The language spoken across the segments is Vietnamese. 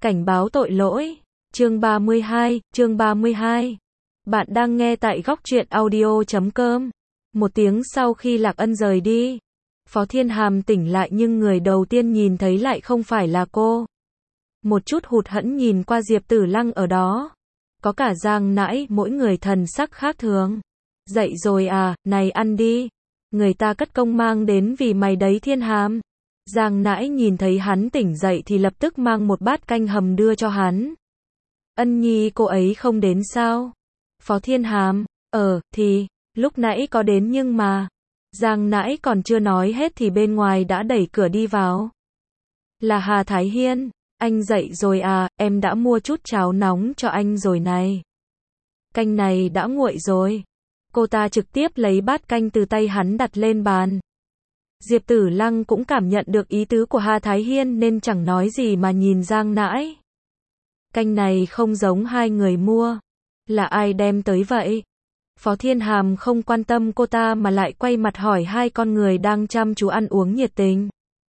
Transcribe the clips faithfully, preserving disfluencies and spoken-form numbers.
Cảnh báo tội lỗi. Chương ba mươi hai, chương ba mươi hai. Bạn đang nghe tại góc truyện audio chấm com. Một tiếng sau khi Lạc Ân rời đi, Phó Thiên Hàm tỉnh lại nhưng người đầu tiên nhìn thấy lại không phải là cô. Một chút hụt hẫng nhìn qua Diệp Tử Lăng ở đó. Có cả Giang Nãi, mỗi người thần sắc khác thường. Dậy rồi à, này ăn đi. Người ta cất công mang đến vì mày đấy Thiên Hàm. Giang Nãi nhìn thấy hắn tỉnh dậy thì lập tức mang một bát canh hầm đưa cho hắn. Ân Nhi cô ấy không đến sao? Phó Thiên Hàm, ờ, thì, lúc nãy có đến nhưng mà, Giang Nãi còn chưa nói hết thì bên ngoài đã đẩy cửa đi vào. Là Hà Thái Hiên, anh dậy rồi à, em đã mua chút cháo nóng cho anh rồi này. Canh này đã nguội rồi. Cô ta trực tiếp lấy bát canh từ tay hắn đặt lên bàn. Diệp Tử Lăng cũng cảm nhận được ý tứ của Hà Thái Hiên nên chẳng nói gì mà nhìn Giang Nãi. Canh này không giống hai người mua. Là ai đem tới vậy? Phó Thiên Hàm không quan tâm cô ta mà lại quay mặt hỏi hai con người đang chăm chú ăn uống nhiệt tình.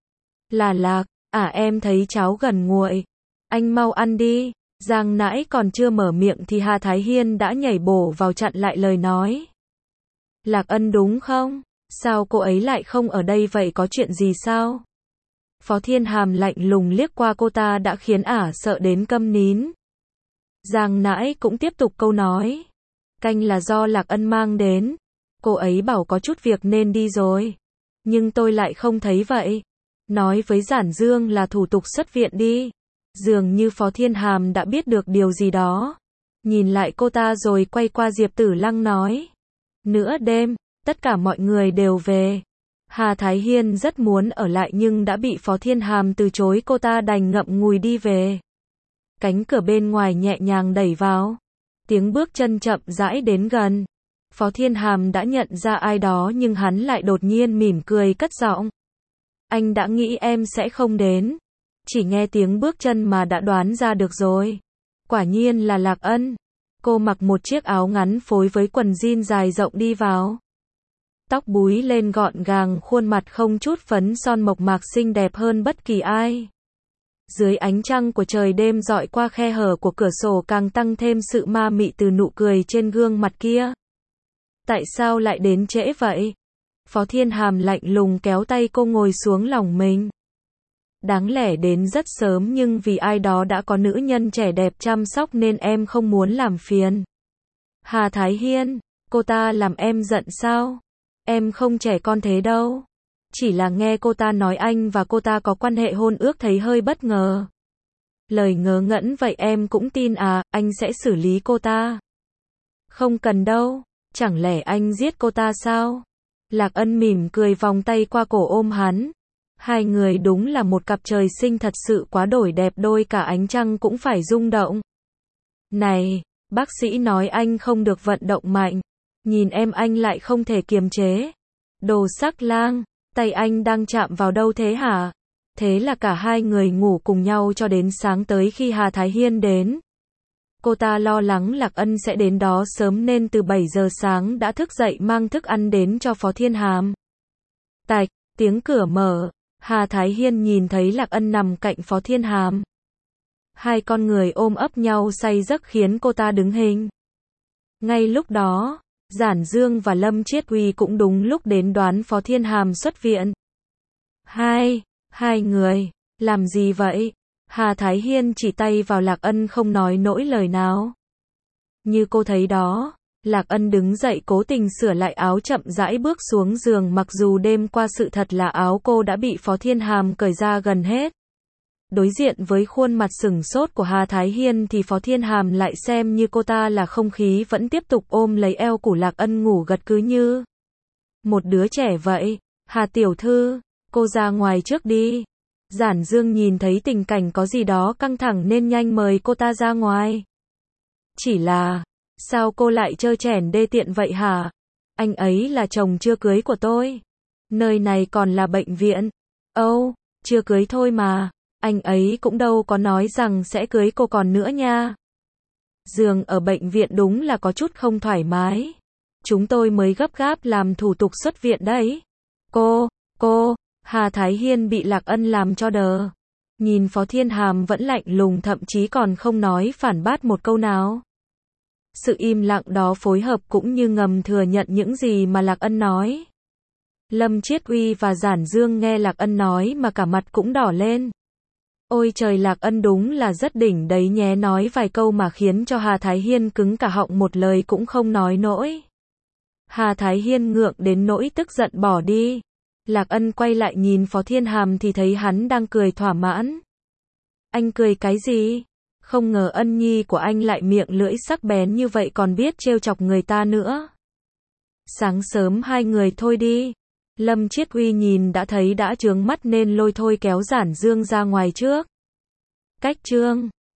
Là Lạc, à em thấy cháo gần nguội. Anh mau ăn đi. Giang Nãi còn chưa mở miệng thì Hà Thái Hiên đã nhảy bổ vào chặn lại lời nói. Lạc Ân đúng không? Sao cô ấy lại không ở đây vậy, có chuyện gì sao? Phó Thiên Hàm lạnh lùng liếc qua cô ta đã khiến ả sợ đến câm nín. Giang Nãi cũng tiếp tục câu nói. Canh là do Lạc Ân mang đến. Cô ấy bảo có chút việc nên đi rồi. Nhưng tôi lại không thấy vậy. Nói với Giản Dương là thủ tục xuất viện đi. Dường như Phó Thiên Hàm đã biết được điều gì đó. Nhìn lại cô ta rồi quay qua Diệp Tử Lăng nói. Nửa đêm, tất cả mọi người đều về. Hà Thái Hiên rất muốn ở lại nhưng đã bị Phó Thiên Hàm từ chối, cô ta đành ngậm ngùi đi về. Cánh cửa bên ngoài nhẹ nhàng đẩy vào. Tiếng bước chân chậm rãi đến gần. Phó Thiên Hàm đã nhận ra ai đó nhưng hắn lại đột nhiên mỉm cười cất giọng. Anh đã nghĩ em sẽ không đến. Chỉ nghe tiếng bước chân mà đã đoán ra được rồi. Quả nhiên là Lạc Ân. Cô mặc một chiếc áo ngắn phối với quần jean dài rộng đi vào. Tóc búi lên gọn gàng, khuôn mặt không chút phấn son mộc mạc xinh đẹp hơn bất kỳ ai. Dưới ánh trăng của trời đêm dọi qua khe hở của cửa sổ càng tăng thêm sự ma mị từ nụ cười trên gương mặt kia. Tại sao lại đến trễ vậy? Phó Thiên Hàm lạnh lùng kéo tay cô ngồi xuống lòng mình. Đáng lẽ đến rất sớm nhưng vì ai đó đã có nữ nhân trẻ đẹp chăm sóc nên em không muốn làm phiền. Hà Thái Hiên, cô ta làm em giận sao? Em không trẻ con thế đâu. Chỉ là nghe cô ta nói anh và cô ta có quan hệ hôn ước thấy hơi bất ngờ. Lời ngớ ngẩn vậy em cũng tin à, anh sẽ xử lý cô ta. Không cần đâu, chẳng lẽ anh giết cô ta sao? Lạc Ân mỉm cười vòng tay qua cổ ôm hắn. Hai người đúng là một cặp trời sinh thật sự quá đổi đẹp, đôi cả ánh trăng cũng phải rung động. Này, bác sĩ nói anh không được vận động mạnh. Nhìn em anh lại không thể kiềm chế. Đồ sắc lang, tay anh đang chạm vào đâu thế hả? Thế là cả hai người ngủ cùng nhau cho đến sáng tới khi Hà Thái Hiên đến. Cô ta lo lắng Lạc Ân sẽ đến đó sớm nên từ bảy giờ sáng đã thức dậy mang thức ăn đến cho Phó Thiên Hàm. Tạch, tiếng cửa mở. Hà Thái Hiên nhìn thấy Lạc Ân nằm cạnh Phó Thiên Hàm. Hai con người ôm ấp nhau say giấc khiến cô ta đứng hình. Ngay lúc đó, Giản Dương và Lâm Chiết Uy cũng đúng lúc đến đoán Phó Thiên Hàm xuất viện. Hai, hai người, làm gì vậy? Hà Thái Hiên chỉ tay vào Lạc Ân không nói nỗi lời nào. Như cô thấy đó, Lạc Ân đứng dậy cố tình sửa lại áo chậm rãi bước xuống giường, mặc dù đêm qua sự thật là áo cô đã bị Phó Thiên Hàm cởi ra gần hết. Đối diện với khuôn mặt sửng sốt của Hà Thái Hiên thì Phó Thiên Hàm lại xem như cô ta là không khí, vẫn tiếp tục ôm lấy eo của Lạc Ân ngủ gật cứ như một đứa trẻ vậy. Hà tiểu thư, cô ra ngoài trước đi. Giản Dương nhìn thấy tình cảnh có gì đó căng thẳng nên nhanh mời cô ta ra ngoài. Chỉ là, sao cô lại trơ trẽn đê tiện vậy hả? Anh ấy là chồng chưa cưới của tôi. Nơi này còn là bệnh viện. Âu, oh, chưa cưới thôi mà. Anh ấy cũng đâu có nói rằng sẽ cưới cô còn nữa nha. Giường ở bệnh viện đúng là có chút không thoải mái. Chúng tôi mới gấp gáp làm thủ tục xuất viện đấy. Cô, cô, Hà Thái Hiên bị Lạc Ân làm cho đờ. Nhìn Phó Thiên Hàm vẫn lạnh lùng, thậm chí còn không nói phản bác một câu nào. Sự im lặng đó phối hợp cũng như ngầm thừa nhận những gì mà Lạc Ân nói. Lâm Chiết Uy và Giản Dương nghe Lạc Ân nói mà cả mặt cũng đỏ lên. Ôi trời, Lạc Ân đúng là rất đỉnh đấy nhé, nói vài câu mà khiến cho Hà Thái Hiên cứng cả họng, một lời cũng không nói nổi. Hà Thái Hiên ngượng đến nỗi tức giận bỏ đi. Lạc Ân quay lại nhìn Phó Thiên Hàm thì thấy hắn đang cười thỏa mãn. Anh cười cái gì? Không ngờ Ân nhi của anh lại miệng lưỡi sắc bén như vậy, còn biết trêu chọc người ta nữa. Sáng sớm hai người thôi đi. Lâm Chiết Uy nhìn đã thấy đã chướng mắt nên lôi thôi kéo Giản Dương ra ngoài trước. Cách chương